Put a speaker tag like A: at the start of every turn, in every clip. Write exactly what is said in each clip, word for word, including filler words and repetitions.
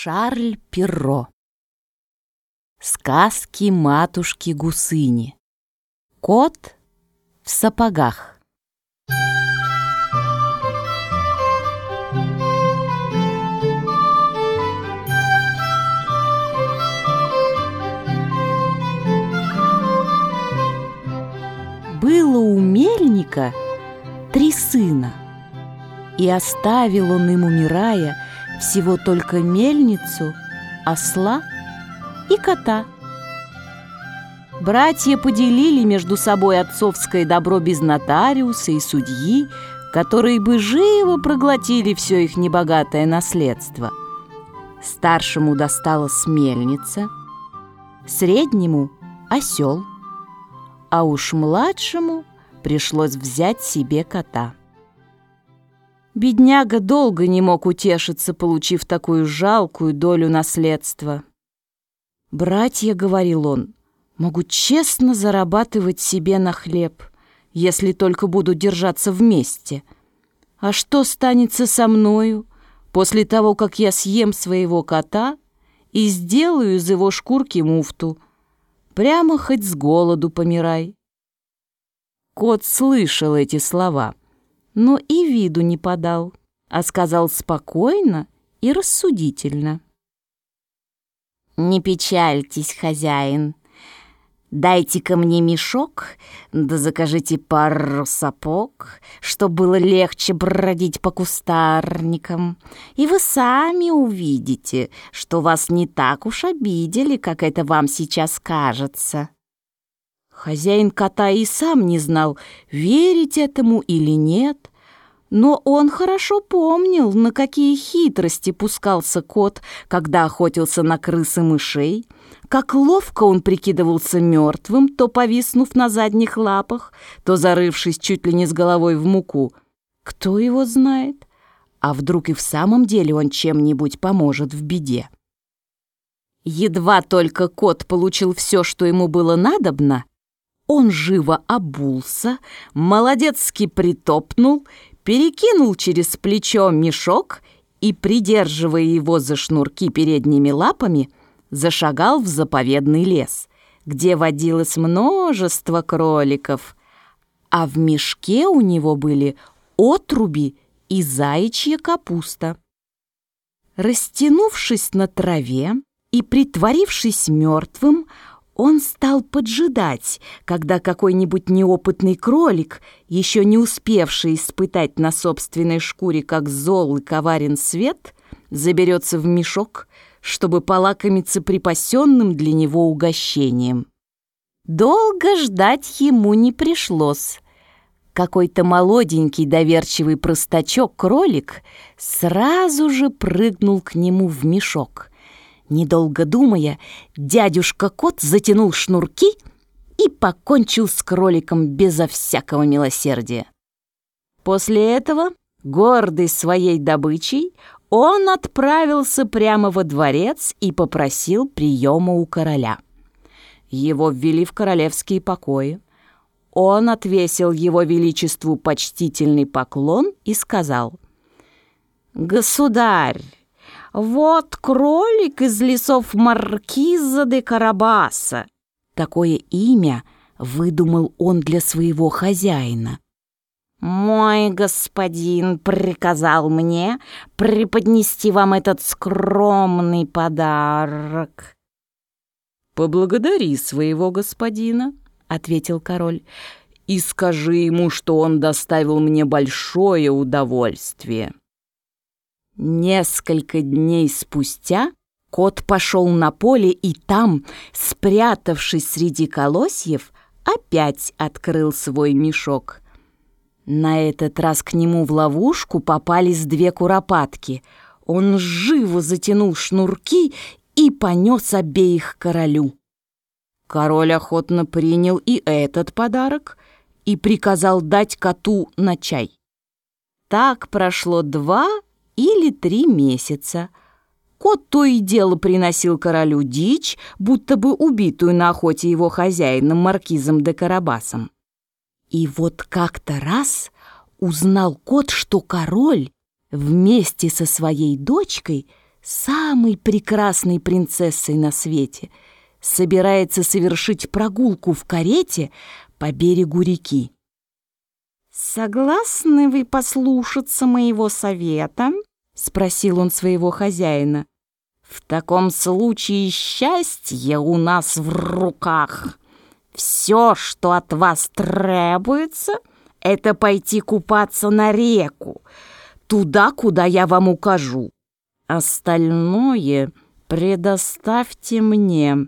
A: Шарль Перро. Сказки матушки Гусыни. Кот в сапогах. Было у мельника три сына, и оставил он им, умирая, всего только мельницу, осла и кота. Братья поделили между собой отцовское добро без нотариуса и судьи, которые бы живо проглотили все их небогатое наследство. Старшему досталась мельница, среднему — осел, а уж младшему пришлось взять себе кота. Бедняга долго не мог утешиться, получив такую жалкую долю наследства. «Братья, — говорил он, — могут честно зарабатывать себе на хлеб, если только будут держаться вместе. А что станется со мною после того, как я съем своего кота и сделаю из его шкурки муфту? Прямо хоть с голоду помирай». Кот слышал эти слова, но и виду не подал, а сказал спокойно и рассудительно: «Не печальтесь, хозяин, дайте-ка мне мешок, да закажите пару сапог, чтоб было легче бродить по кустарникам, и вы сами увидите, что вас не так уж обидели, как это вам сейчас кажется». Хозяин кота и сам не знал, верить этому или нет, но он хорошо помнил, на какие хитрости пускался кот, когда охотился на крыс и мышей, как ловко он прикидывался мертвым, то повиснув на задних лапах, то зарывшись чуть ли не с головой в муку. Кто его знает? А вдруг и в самом деле он чем-нибудь поможет в беде? Едва только кот получил все, что ему было надобно, он живо обулся, молодецки притопнул, перекинул через плечо мешок и, придерживая его за шнурки передними лапами, зашагал в заповедный лес, где водилось множество кроликов, а в мешке у него были отруби и заячья капуста. Растянувшись на траве и притворившись мертвым, он стал поджидать, когда какой-нибудь неопытный кролик, еще не успевший испытать на собственной шкуре, как зол и коварен свет, заберется в мешок, чтобы полакомиться припасенным для него угощением. Долго ждать ему не пришлось. Какой-то молоденький доверчивый простачок-кролик сразу же прыгнул к нему в мешок. Недолго думая, дядюшка-кот затянул шнурки и покончил с кроликом безо всякого милосердия. После этого, гордый своей добычей, он отправился прямо во дворец и попросил приема у короля. Его ввели в королевские покои. Он отвесил его величеству почтительный поклон и сказал: «Государь, вот кролик из лесов маркиза де Карабаса». Такое имя выдумал он для своего хозяина. «Мой господин приказал мне преподнести вам этот скромный подарок». «Поблагодари своего господина», — ответил король, «и скажи ему, что он доставил мне большое удовольствие». Несколько дней спустя кот пошел на поле и там, спрятавшись среди колосьев, опять открыл свой мешок. На этот раз к нему в ловушку попались две куропатки. Он живо затянул шнурки и понес обеих королю. Король охотно принял и этот подарок и приказал дать коту на чай. Так прошло два или три месяца. Кот то и дело приносил королю дичь, будто бы убитую на охоте его хозяином, маркизом де Карабасом. И вот как-то раз узнал кот, что король вместе со своей дочкой самой прекрасной принцессой на свете, собирается совершить прогулку в карете по берегу реки. «Согласны вы послушаться моего совета?» — спросил он своего хозяина. «В таком случае счастье у нас в руках. Все, что от вас требуется, это пойти купаться на реку, туда, куда я вам укажу. Остальное предоставьте мне».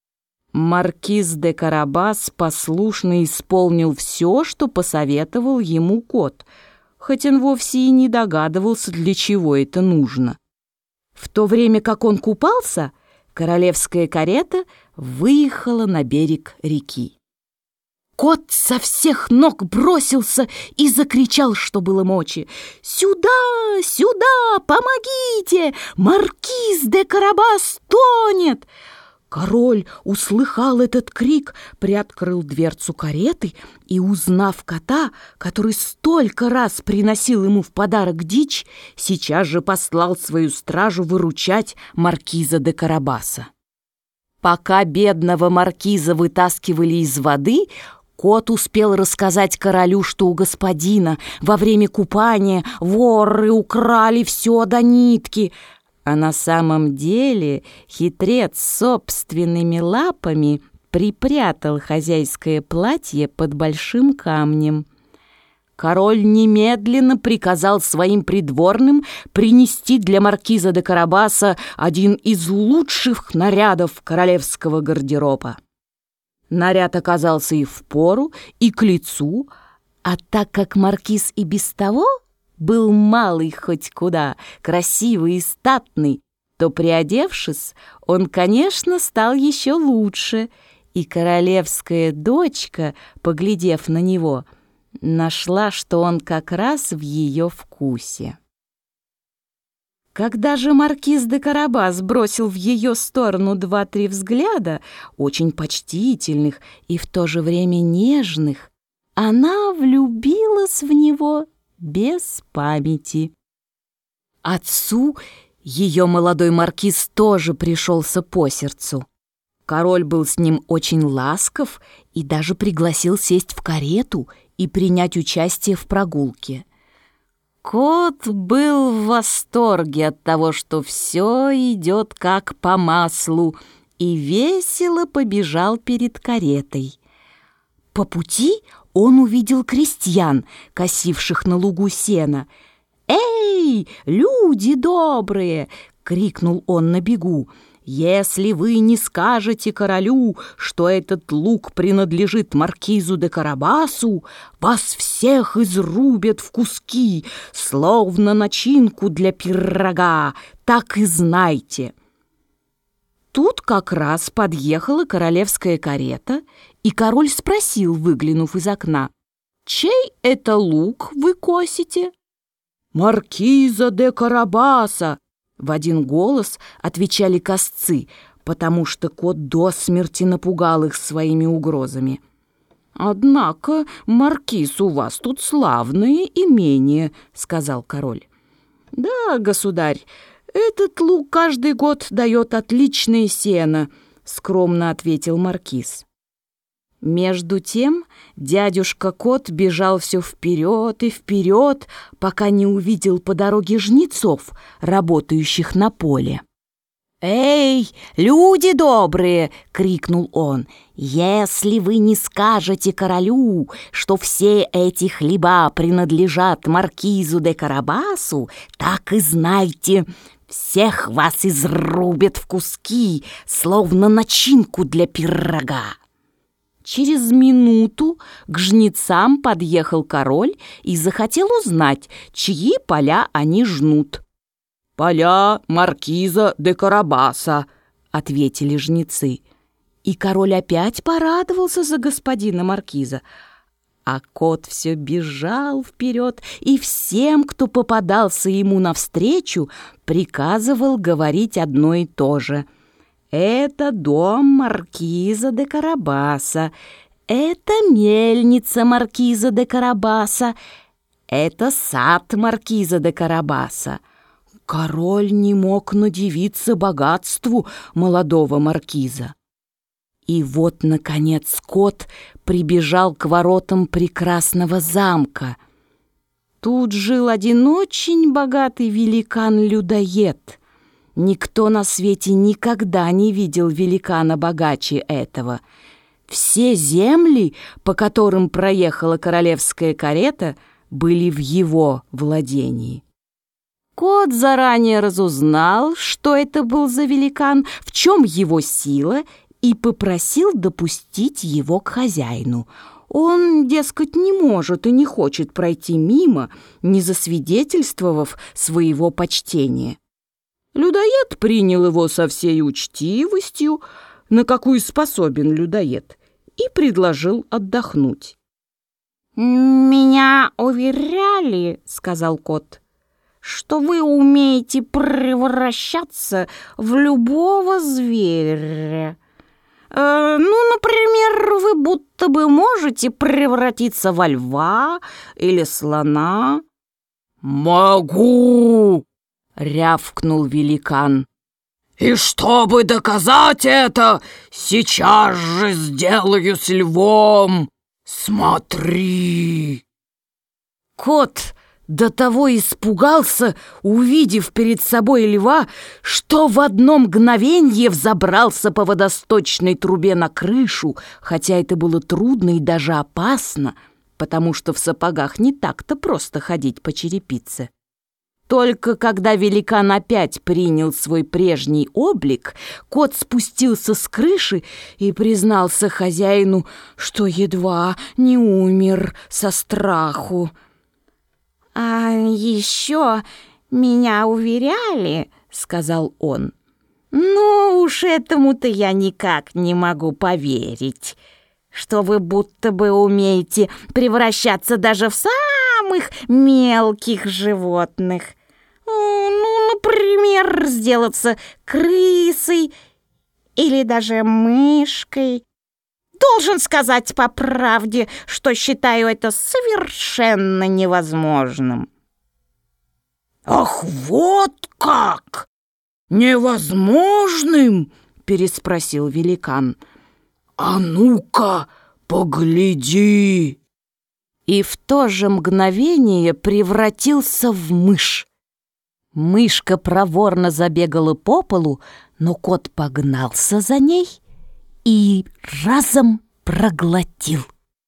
A: Маркиз де Карабас послушно исполнил все, что посоветовал ему кот, хоть он вовсе и не догадывался, для чего это нужно. В то время как он купался, королевская карета выехала на берег реки. Кот со всех ног бросился и закричал, что было мочи: «Сюда! Сюда! Помогите! Маркиз де Карабас тонет!» Король услыхал этот крик, приоткрыл дверцу кареты и, узнав кота, который столько раз приносил ему в подарок дичь, сейчас же послал свою стражу выручать маркиза де Карабаса. Пока бедного маркиза вытаскивали из воды, кот успел рассказать королю, что у господина во время купания воры украли все до нитки, а на самом деле хитрец собственными лапами припрятал хозяйское платье под большим камнем. Король немедленно приказал своим придворным принести для маркиза де Карабаса один из лучших нарядов королевского гардероба. Наряд оказался и впору, и к лицу, а так как маркиз и без того был малый хоть куда, красивый и статный, то, приодевшись, он, конечно, стал еще лучше, и королевская дочка, поглядев на него, нашла, что он как раз в ее вкусе. Когда же маркиз де Карабас бросил в ее сторону два-три взгляда, очень почтительных и в то же время нежных, она влюбилась в него без памяти. Отцу ее молодой маркиз тоже пришелся по сердцу. Король был с ним очень ласков и даже пригласил сесть в карету и принять участие в прогулке. Кот был в восторге от того, что все идет как по маслу, и весело побежал перед каретой. По пути он увидел крестьян, косивших на лугу сено. «Эй, люди добрые!» — крикнул он на бегу. «Если вы не скажете королю, что этот луг принадлежит маркизу де Карабасу, вас всех изрубят в куски, словно начинку для пирога, так и знайте». Тут как раз подъехала королевская карета, и король спросил, выглянув из окна: «Чей это лук вы косите?» «Маркиза де Карабаса!» — в один голос отвечали косцы, потому что кот до смерти напугал их своими угрозами. «Однако, маркиз, у вас тут славное имение», — сказал король. «Да, государь, этот луг каждый год дает отличное сено», — скромно ответил маркиз. Между тем дядюшка-кот бежал все вперед и вперед, пока не увидел по дороге жнецов, работающих на поле. «Эй, люди добрые!» — крикнул он. «Если вы не скажете королю, что все эти хлеба принадлежат маркизу де Карабасу, так и знайте, всех вас изрубят в куски, словно начинку для пирога». Через минуту к жнецам подъехал король и захотел узнать, чьи поля они жнут. «Поля маркиза де Карабаса», — ответили жнецы. И король опять порадовался за господина маркиза. А кот все бежал вперед и всем, кто попадался ему навстречу, приказывал говорить одно и то же. «Это дом маркиза де Карабаса, это мельница маркиза де Карабаса, это сад маркиза де Карабаса. король не мог надивиться богатству молодого маркиза. И вот, наконец, кот прибежал к воротам прекрасного замка. Тут жил один очень богатый великан-людоед. Никто на свете никогда не видел великана богаче этого. Все земли, по которым проехала королевская карета, были в его владении. Кот заранее разузнал, что это был за великан, в чем его сила, и попросил допустить его к хозяину. Он, дескать, не может и не хочет пройти мимо, не засвидетельствовав своего почтения. Людоед принял его со всей учтивостью, на какую способен людоед, и предложил отдохнуть. «Меня уверяли, — сказал кот, — что вы умеете превращаться в любого зверя. Э, ну, например, вы будто бы можете превратиться во льва или слона».
B: «Могу!» —
A: рявкнул великан.
B: «И чтобы доказать это, сейчас же сделаюсь львом. Смотри!»
A: Кот до того испугался, увидев перед собой льва, что в одно мгновенье взобрался по водосточной трубе на крышу, хотя это было трудно и даже опасно, потому что в сапогах не так-то просто ходить по черепице. Только когда великан опять принял свой прежний облик, кот спустился с крыши и признался хозяину, что едва не умер со страху. «А еще меня уверяли, — сказал он, — ну уж этому-то я никак не могу поверить, что вы будто бы умеете превращаться даже в самых мелких животных. Ну, например, сделаться крысой или даже мышкой. Должен сказать по правде, что считаю это совершенно невозможным».
B: «Ах, вот как! Невозможным?» — переспросил великан. «А ну-ка, погляди!»
A: И в то же мгновение превратился в мышь. Мышка проворно забегала по полу, но кот погнался за ней и разом проглотил.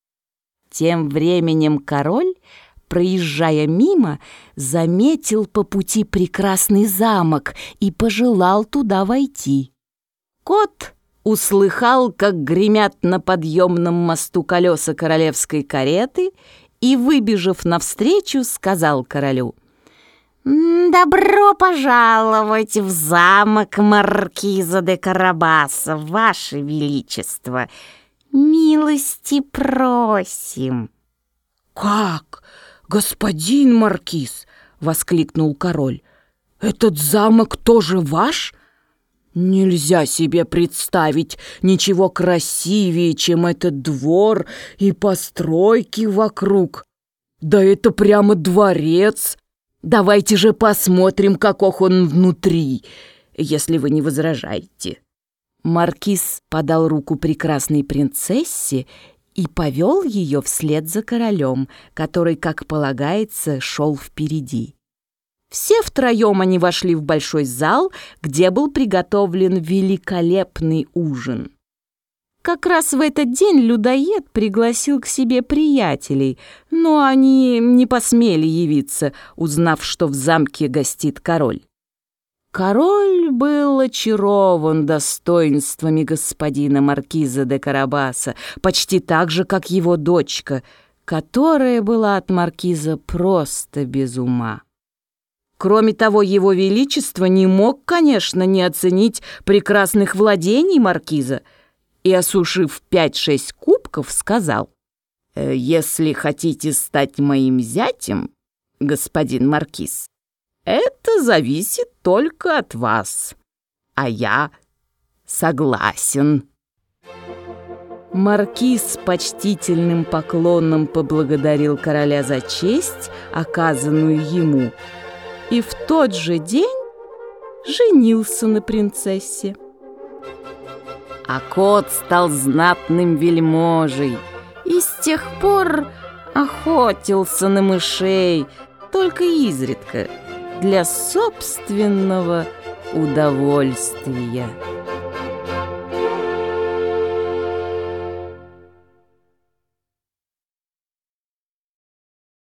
A: Тем временем король, проезжая мимо, заметил по пути прекрасный замок и пожелал туда войти. Кот услыхал, как гремят на подъемном мосту колеса королевской кареты, и, выбежав навстречу, сказал королю: «Добро пожаловать в замок маркиза де Карабаса, ваше величество! Милости просим!»
B: «Как, господин маркиз! — воскликнул король. — Этот замок тоже ваш? Нельзя себе представить ничего красивее, чем этот двор и постройки вокруг. Да это прямо дворец! Давайте же посмотрим, каков он внутри, если вы не возражаете».
A: Маркиз подал руку прекрасной принцессе и повел ее вслед за королем, который, как полагается, шел впереди. Все втроем они вошли в большой зал, где был приготовлен великолепный ужин. Как раз в этот день людоед пригласил к себе приятелей, но они не посмели явиться, узнав, что в замке гостит король. Король был очарован достоинствами господина маркиза де Карабаса, почти так же, как его дочка, которая была от маркиза просто без ума. Кроме того, его величество не мог, конечно, не оценить прекрасных владений маркиза, и, осушив пять-шесть кубков, сказал: «Если хотите стать моим зятем, господин маркиз, это зависит только от вас, а я согласен». Маркиз с почтительным поклоном поблагодарил короля за честь, оказанную ему, и в тот же день женился на принцессе. А кот стал знатным вельможей и с тех пор охотился на мышей, только изредка, для собственного удовольствия.